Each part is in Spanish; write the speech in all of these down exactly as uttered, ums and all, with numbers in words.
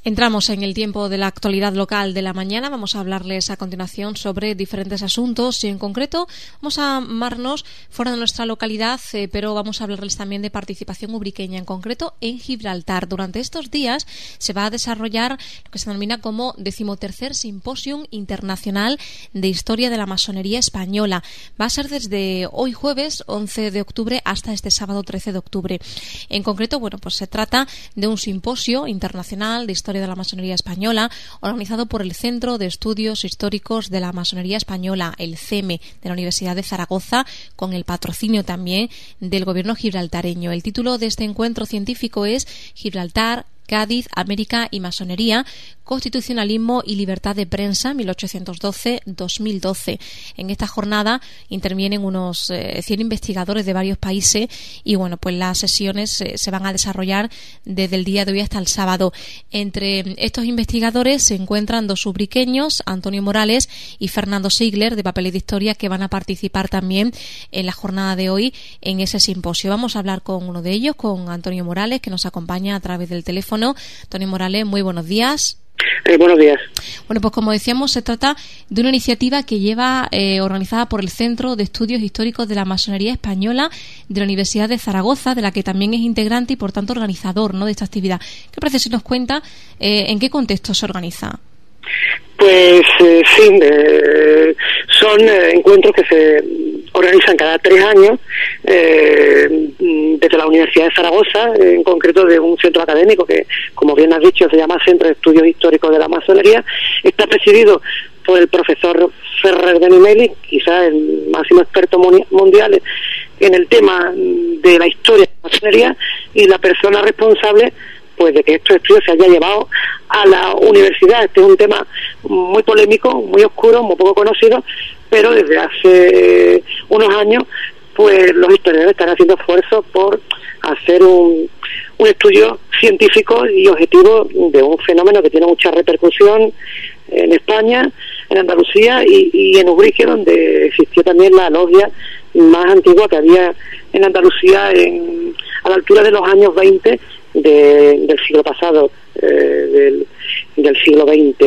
Entramos en el tiempo de la actualidad local de la mañana. Vamos a hablarles a continuación sobre diferentes asuntos y en concreto vamos a amarnos fuera de nuestra localidad, eh, pero vamos a hablarles también de participación ubriqueña, en concreto en Gibraltar. Durante estos días se va a desarrollar lo que se denomina como decimotercer Simposium Internacional de Historia de la Masonería Española. Va a ser desde hoy jueves once de octubre hasta este sábado trece de octubre. En concreto, bueno, pues se trata de un simposio internacional de historia de la masonería española, organizado por el Centro de Estudios Históricos de la Masonería Española, el C E M E, de la Universidad de Zaragoza, con el patrocinio también del gobierno gibraltareño. El título de este encuentro científico es Gibraltar, Cádiz, América y Masonería, Constitucionalismo y Libertad de Prensa mil ochocientos doce a dos mil doce. En esta jornada intervienen unos eh, cien investigadores de varios países y bueno, pues las sesiones eh, se van a desarrollar desde el día de hoy hasta el sábado. Entre estos investigadores se encuentran dos ubriqueños, Antonio Morales y Fernando Sigler, de Papeles de Historia, que van a participar también en la jornada de hoy en ese simposio. Vamos a hablar con uno de ellos, con Antonio Morales, que nos acompaña a través del teléfono. Antonio Morales, muy buenos días. Eh, buenos días. Bueno, pues como decíamos, se trata de una iniciativa que lleva eh, organizada por el Centro de Estudios Históricos de la Masonería Española de la Universidad de Zaragoza, de la que también es integrante y por tanto organizador, ¿no?, de esta actividad. ¿Qué parece si nos cuenta eh, en qué contexto se organiza? Pues eh, sí, eh, son eh, encuentros que se organizan cada tres años eh, desde la Universidad de Zaragoza, en concreto de un centro académico que, como bien has dicho, se llama Centro de Estudios Históricos de la Masonería. Está presidido por el profesor Ferrer Benimeli, quizás el máximo experto mundial en el tema de la historia de la masonería y la persona responsable pues de que estos estudios se haya llevado a la universidad. Este es un tema muy polémico, muy oscuro, muy poco conocido, pero desde hace unos años pues los historiadores están haciendo esfuerzos por hacer un, un estudio científico y objetivo de un fenómeno que tiene mucha repercusión en España, en Andalucía y, y en Ubrique, donde existió también la logia más antigua que había en Andalucía en, a la altura de los años veinte de, del siglo pasado, eh, del, del siglo veinte.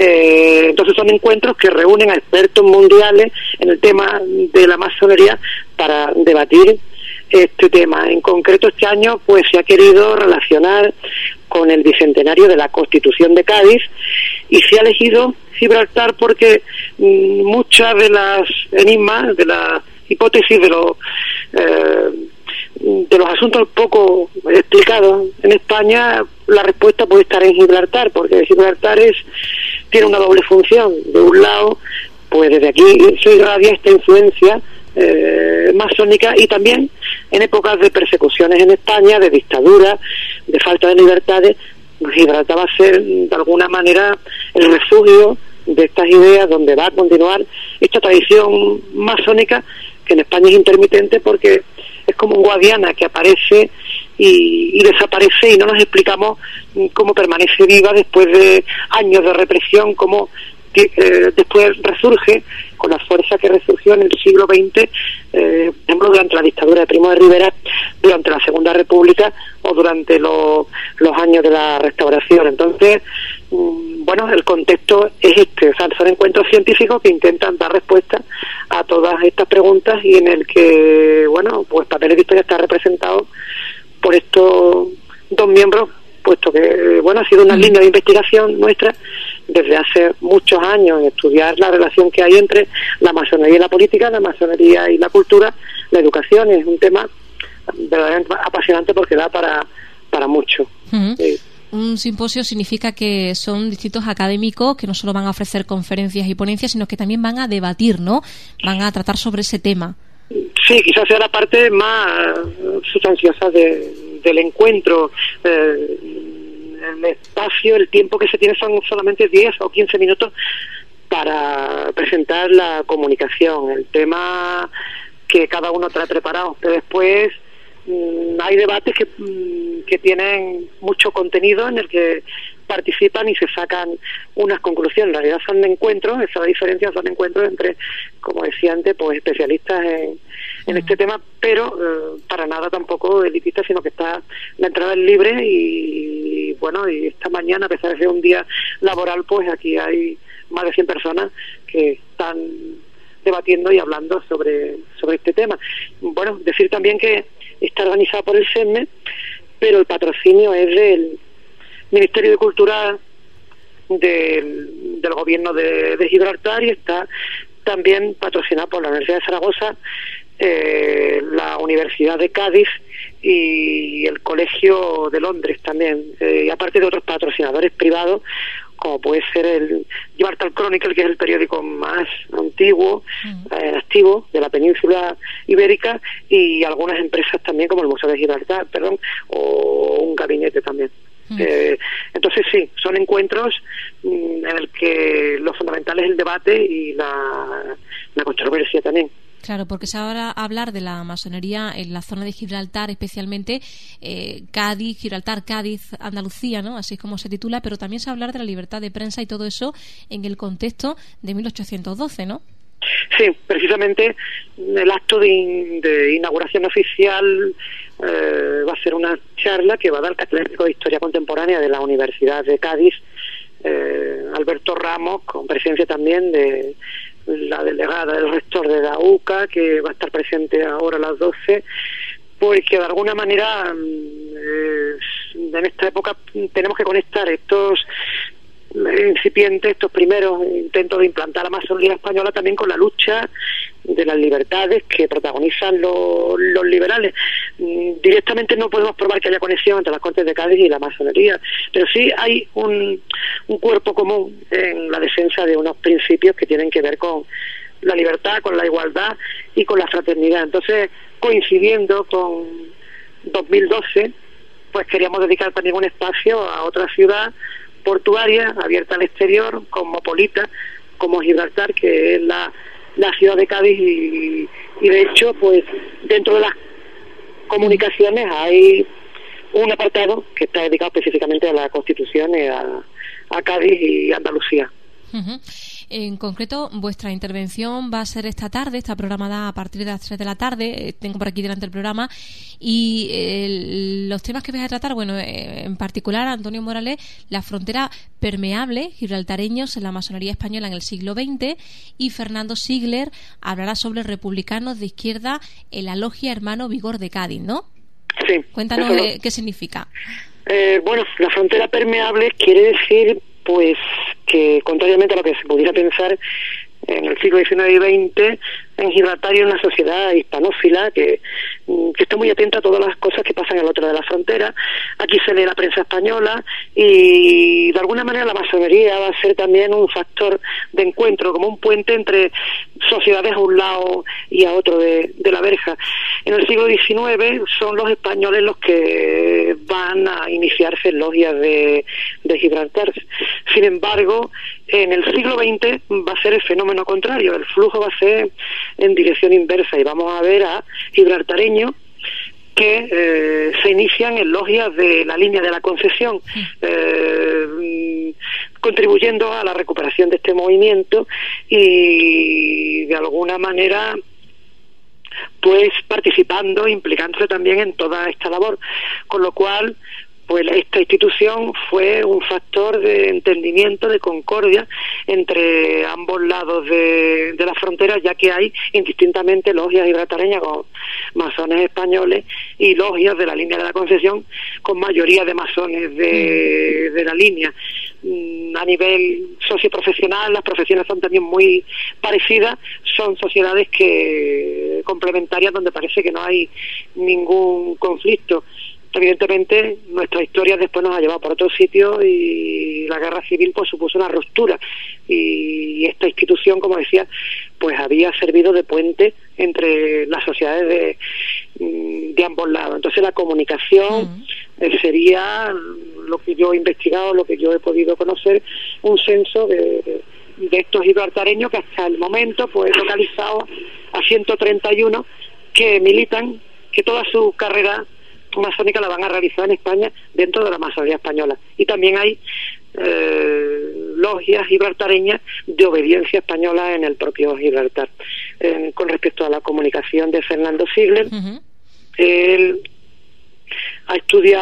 Eh, entonces son encuentros que reúnen a expertos mundiales en el tema de la masonería para debatir este tema. En concreto, este año pues se ha querido relacionar con el bicentenario de la Constitución de Cádiz y se ha elegido Gibraltar porque mmm, muchas de las enigmas, de las hipótesis, de los eh, de los asuntos poco explicados en España, la respuesta puede estar en Gibraltar, porque Gibraltar es tiene una doble función. De un lado, pues desde aquí se irradia esta influencia eh, masónica y también en épocas de persecuciones en España, de dictadura, de falta de libertades, Gibraltar va a ser de alguna manera el refugio de estas ideas, donde va a continuar esta tradición masónica que en España es intermitente porque es como un Guadiana que aparece y, y desaparece y no nos explicamos cómo permanece viva después de años de represión, cómo eh, después resurge con la fuerza que resurgió en el siglo veinte, eh, por ejemplo durante la dictadura de Primo de Rivera, durante la Segunda República o durante lo, los años de la Restauración. Entonces, mm, bueno, el contexto es este, o sea, son encuentros científicos que intentan dar respuesta a todas estas preguntas y en el que, bueno, pues Papeles de Historia está representado por estos dos miembros, puesto que, bueno, ha sido una línea de investigación nuestra desde hace muchos años, en estudiar la relación que hay entre la masonería y la política, la masonería y la cultura, la educación. Es un tema verdaderamente apasionante porque da para, para mucho. Uh-huh. Sí. Un simposio significa que son distintos académicos que no solo van a ofrecer conferencias y ponencias, sino que también van a debatir, ¿no? Van a tratar sobre ese tema. Sí, quizás sea la parte más sustanciosa de, del encuentro. Eh, el espacio, el tiempo que se tiene son solamente diez o quince minutos para presentar la comunicación, el tema que cada uno trae preparado. Pero después mmm, hay debates que, mmm, que tienen mucho contenido en el que participan y se sacan unas conclusiones. En realidad son encuentros, esa diferencia son encuentros entre, como decía antes, pues especialistas en, en este tema, pero eh, para nada tampoco elitistas, sino que está la entrada es libre y bueno, y esta mañana, a pesar de ser un día laboral, pues aquí hay más de cien personas que están debatiendo y hablando sobre, sobre este tema. Bueno, decir también que está organizado por el SESME, pero el patrocinio es del Ministerio de Cultura del, del Gobierno de, de Gibraltar, y está también patrocinado por la Universidad de Zaragoza, eh, la Universidad de Cádiz y el Colegio de Londres también, eh, y aparte de otros patrocinadores privados, como puede ser el Gibraltar Chronicle, que es el periódico más antiguo, mm. eh, activo de la península ibérica, y algunas empresas también, como el Museo de Gibraltar, perdón, o un gabinete también. Mm. Eh, entonces sí, son encuentros mm, en el que lo fundamental es el debate y la, la controversia también. Claro, porque se va a hablar de la masonería en la zona de Gibraltar, especialmente eh, Cádiz, Gibraltar, Cádiz, Andalucía, ¿no? Así es como se titula, pero también se va a hablar de la libertad de prensa y todo eso en el contexto de mil ochocientos doce, ¿no? Sí, precisamente el acto de, in, de inauguración oficial eh, va a ser una charla que va a dar el catedrático de Historia Contemporánea de la Universidad de Cádiz, eh, Alberto Ramos, con presencia también de la delegada del rector de la U C A, que va a estar presente ahora a las doce, porque de alguna manera eh, en esta época tenemos que conectar estos incipientes, estos primeros intentos de implantar la masonería española también con la lucha de las libertades que protagonizan los, los liberales. Directamente no podemos probar que haya conexión entre las Cortes de Cádiz y la masonería, pero sí hay un, un cuerpo común en la defensa de unos principios que tienen que ver con la libertad, con la igualdad y con la fraternidad. Entonces, coincidiendo con dos mil doce, pues queríamos dedicar también un espacio a otra ciudad portuaria, abierta al exterior, cosmopolita, como Gibraltar, que es la, la ciudad de Cádiz, y, y de hecho, pues dentro de las comunicaciones hay un apartado que está dedicado específicamente a la Constitución y a, a Cádiz y Andalucía. Uh-huh. En concreto, vuestra intervención va a ser esta tarde, está programada a partir de las tres de la tarde, tengo por aquí delante el programa, y eh, los temas que vais a tratar, bueno, eh, en particular, Antonio Morales, la frontera permeable, gibraltareños en la masonería española en el siglo veinte, y Fernando Sigler hablará sobre republicanos de izquierda en la logia Hermano Vigor de Cádiz, ¿no? Sí. Cuéntanos eh, qué significa. Eh, bueno, la frontera permeable quiere decir pues que, contrariamente a lo que se pudiera pensar, en el siglo diecinueve y veinte, en Gibraltar hay una sociedad hispanófila que, que está muy atenta a todas las cosas que pasan al otro de la frontera. Aquí se lee la prensa española y, de alguna manera, la masonería va a ser también un factor de encuentro, como un puente entre sociedades a un lado y a otro de, de la verja. En el siglo diecinueve son los españoles los que van a iniciarse en logias de, de Gibraltar. Sin embargo, en el siglo veinte va a ser el fenómeno contrario, el flujo va a ser en dirección inversa, y vamos a ver a gibraltareños que eh, se inician en logias de la línea de la Concesión, eh, contribuyendo a la recuperación de este movimiento y, de alguna manera, pues participando, implicándose también en toda esta labor, con lo cual pues esta institución fue un factor de entendimiento, de concordia entre ambos lados de, de la frontera, ya que hay indistintamente logias gibraltareñas con masones españoles y logias de la línea de la Concesión con mayoría de masones de, de la línea. A nivel socioprofesional, las profesiones son también muy parecidas, son sociedades que complementarias donde parece que no hay ningún conflicto. Evidentemente, nuestra historia después nos ha llevado por otro sitio y la guerra civil pues supuso una ruptura, y esta institución, como decía, pues había servido de puente entre las sociedades de, de ambos lados. Entonces la comunicación uh-huh. sería, lo que yo he investigado, lo que yo he podido conocer, un censo de, de estos gibraltareños que hasta el momento pues he localizado a ciento treinta y uno que militan, que toda su carrera masónica la van a realizar en España dentro de la masonería española, y también hay eh, logias gibraltareñas de obediencia española en el propio Gibraltar. Eh, con respecto a la comunicación de Fernando Sigler, uh-huh. él ha estudiado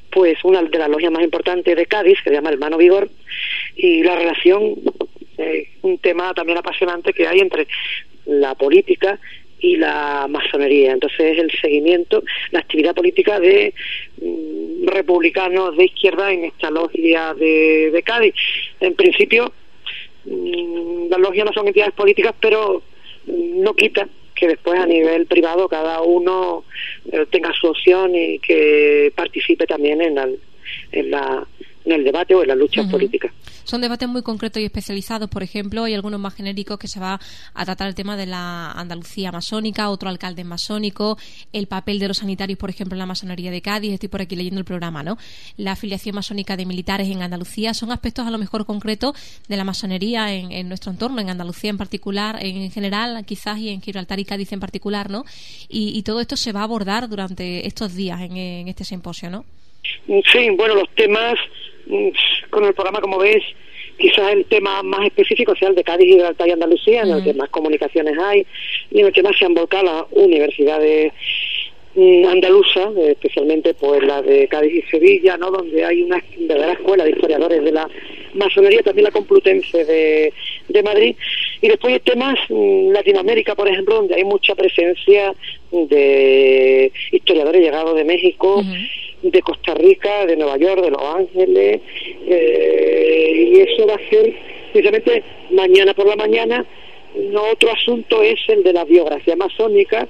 pues una de las logias más importantes de Cádiz, que se llama Hermano Vigor, y la relación, eh, un tema también apasionante que hay entre la política y la masonería. Entonces el seguimiento, la actividad política de mm, republicanos de izquierda en esta logia de, de Cádiz. En principio, mm, las logias no son entidades políticas, pero mm, no quita que después a nivel privado cada uno eh, tenga su opción y que participe también en, la, en, la, en el debate o en las luchas uh-huh. políticas. Son debates muy concretos y especializados, por ejemplo, hay algunos más genéricos que se va a tratar el tema de la Andalucía masónica, otro alcalde masónico, el papel de los sanitarios, por ejemplo, en la masonería de Cádiz. Estoy por aquí leyendo el programa, ¿no? La afiliación masónica de militares en Andalucía, son aspectos a lo mejor concretos de la masonería en, en nuestro entorno, en Andalucía en particular, en general, quizás, y en Gibraltar y Cádiz en particular, ¿no? Y, y todo esto se va a abordar durante estos días en, en este simposio, ¿no? Sí, bueno, los temas con el programa, como ves, quizás el tema más específico sea el de Cádiz, Gibraltar y Andalucía, en el que más comunicaciones hay y en el que más se han volcado las universidades andaluzas, especialmente pues la de Cádiz y Sevilla, ¿no?, donde hay una verdadera escuela de historiadores de la masonería, también la Complutense de, de Madrid. Y después hay temas Latinoamérica, por ejemplo, donde hay mucha presencia de historiadores llegados de México, uh-huh. de Costa Rica, de Nueva York, de Los Ángeles, eh, y eso va a ser precisamente mañana por la mañana. No, otro asunto es el de la biografía masónica,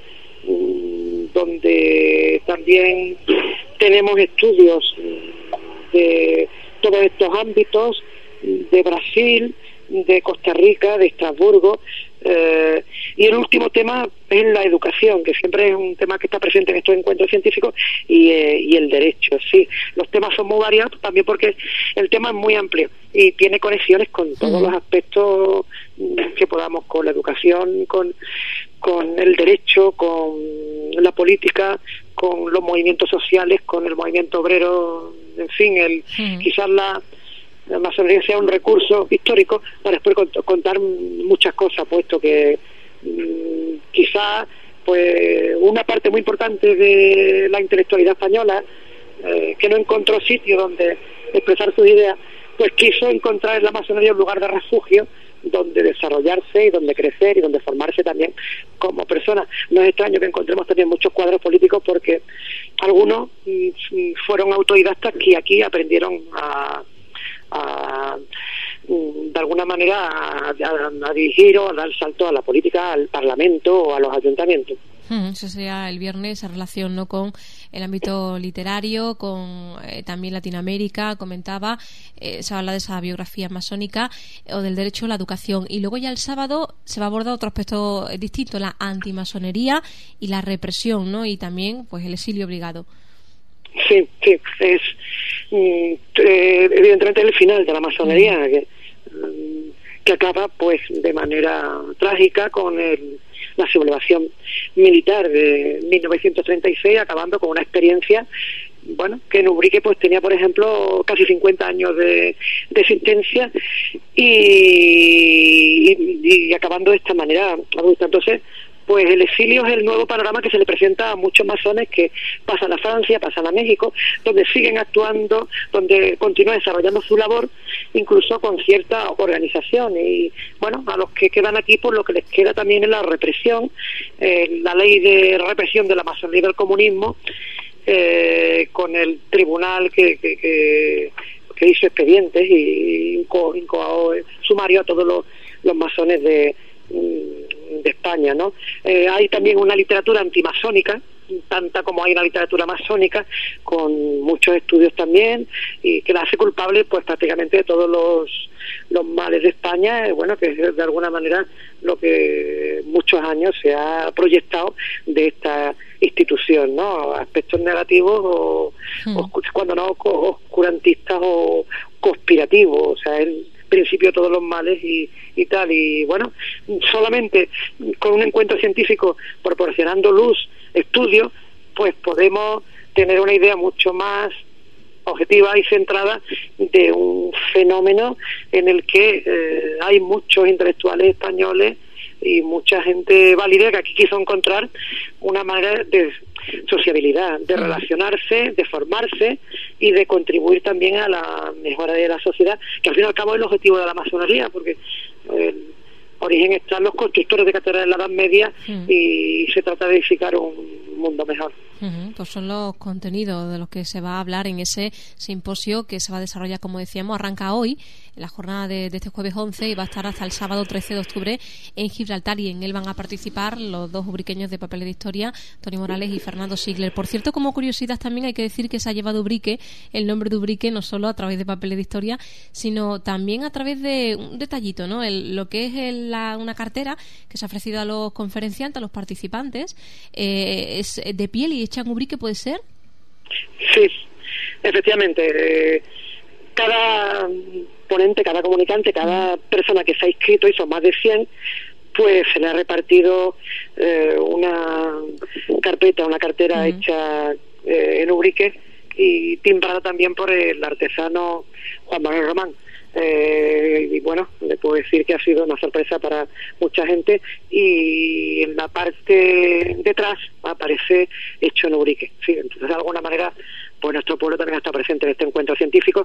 donde también tenemos estudios de todos estos ámbitos, de Brasil, de Costa Rica, de Estrasburgo, eh, y el último tema es la educación, que siempre es un tema que está presente en estos encuentros científicos, y, eh, y el derecho. Sí, los temas son muy variados también porque el tema es muy amplio y tiene conexiones con todos los aspectos que podamos, con la educación, con con el derecho, con la política, con los movimientos sociales, con el movimiento obrero, en fin, el sí. quizás la, la masonería sea un recurso histórico para después cont- contar muchas cosas, puesto que mmm, quizás pues una parte muy importante de la intelectualidad española, eh, que no encontró sitio donde expresar sus ideas, pues quiso encontrar en la masonería un lugar de refugio donde desarrollarse y donde crecer y donde formarse también como persona. No es extraño que encontremos también muchos cuadros políticos, porque algunos mm, fueron autodidactas que aquí aprendieron a, a de alguna manera a, a, a dirigir o a dar salto a la política, al Parlamento o a los ayuntamientos. Eso sería el viernes, esa relación, ¿no?, con el ámbito literario, con eh, también Latinoamérica, comentaba, eh, se habla de esa biografía masónica eh, o del derecho a la educación. Y luego ya el sábado se va a abordar otro aspecto distinto, la antimasonería y la represión, ¿no?, y también pues el exilio obligado. Sí, sí, es mm, eh, evidentemente el final de la masonería, mm. que, que acaba pues de manera trágica con el la sublevación militar de mil novecientos treinta y seis, acabando con una experiencia, bueno, que en Ubrique pues tenía, por ejemplo, casi cincuenta años de, de existencia y, y, y acabando de esta manera abrupta. Entonces, pues el exilio es el nuevo panorama que se le presenta a muchos masones que pasan a Francia, pasan a México, donde siguen actuando, donde continúan desarrollando su labor, incluso con cierta organización. Y bueno, a los que quedan aquí, pues lo que les queda también es la represión, eh, la ley de represión de la masonería y del comunismo, eh, con el tribunal que, que, que, que hizo expedientes y incoó inco, sumario a todos los, los masones de de España, ¿no? Eh, hay también una literatura antimasónica, tanta como hay una literatura masónica, con muchos estudios también, y que la hace culpable pues prácticamente de todos los los males de España, eh, bueno, que es de alguna manera lo que muchos años se ha proyectado de esta institución, ¿no? Aspectos negativos o, hmm. o cuando no oscurantistas o conspirativos, o sea, el principio de todos los males y, y tal. Y bueno, solamente con un encuentro científico proporcionando luz, estudio, pues podemos tener una idea mucho más objetiva y centrada de un fenómeno en el que eh, hay muchos intelectuales españoles y mucha gente válida que aquí quiso encontrar una manera de sociabilidad, de relacionarse, de formarse y de contribuir también a la mejora de la sociedad, que al fin y al cabo es el objetivo de la masonería, porque el origen están los constructores de catedrales en la Edad Media mm. y se trata de edificar un mundo mejor. Uh-huh. Pues son los contenidos de los que se va a hablar en ese simposio que se va a desarrollar, como decíamos, arranca hoy, en la jornada de, de este jueves once, y va a estar hasta el sábado trece de octubre en Gibraltar, y en él van a participar los dos ubriqueños de Papeles de Historia, Tony Morales y Fernando Sigler. Por cierto, como curiosidad también hay que decir que se ha llevado Ubrique, el nombre de Ubrique, no solo a través de Papeles de Historia, sino también a través de un detallito, ¿no? El, lo que es el, la, una cartera que se ha ofrecido a los conferenciantes, a los participantes, eh, es de piel y hecha en Ubrique, ¿puede ser? Sí, efectivamente. Eh, cada ponente, cada comunicante, cada persona que se ha inscrito, y son más de cien, pues se le ha repartido eh, una carpeta, una cartera uh-huh. hecha eh, en Ubrique y timbrada también por el artesano Juan Manuel Román. Eh, y bueno, le puedo decir que ha sido una sorpresa para mucha gente, y en la parte detrás aparece hecho en Ubrique. Sí, entonces de alguna manera pues nuestro pueblo también está presente en este encuentro científico,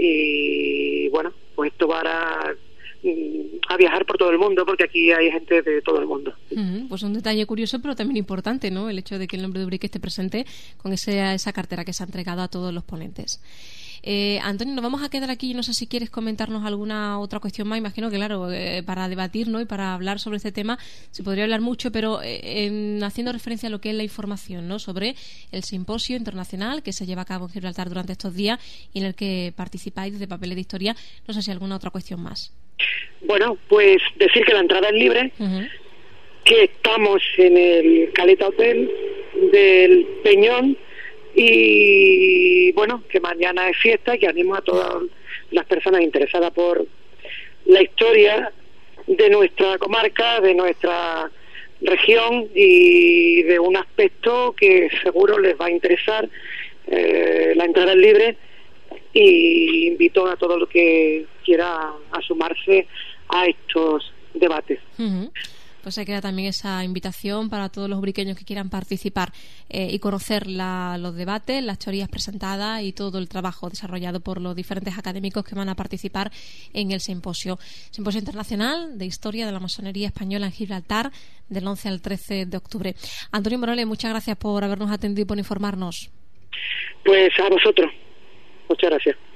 y bueno, pues esto va a, a viajar por todo el mundo, porque aquí hay gente de todo el mundo. Uh-huh. Pues un detalle curioso, pero también importante, ¿no? El hecho de que el nombre de Ubrique esté presente con ese, esa cartera que se ha entregado a todos los ponentes. Eh, Antonio, nos vamos a quedar aquí. No sé si quieres comentarnos alguna otra cuestión más. Imagino que, claro, eh, para debatir, ¿no?, y para hablar sobre este tema se podría hablar mucho, pero eh, en, haciendo referencia a lo que es la información, ¿no?, sobre el simposio internacional que se lleva a cabo en Gibraltar durante estos días y en el que participáis desde Papeles de Historia. No sé si alguna otra cuestión más. Bueno, pues decir que la entrada es libre, uh-huh. que estamos en el Caleta Hotel del Peñón, y bueno, que mañana es fiesta, y que animo a todas las personas interesadas por la historia de nuestra comarca, de nuestra región, y de un aspecto que seguro les va a interesar. Eh, la entrada es libre, y invito a todo lo que quiera a sumarse a estos debates. Uh-huh. Pues se queda también esa invitación para todos los ubriqueños que quieran participar eh, y conocer la, los debates, las teorías presentadas y todo el trabajo desarrollado por los diferentes académicos que van a participar en el simposio. Simposio Internacional de Historia de la Masonería Española en Gibraltar, del once al trece de octubre. Antonio Morales, muchas gracias por habernos atendido y por informarnos. Pues a vosotros. Muchas gracias.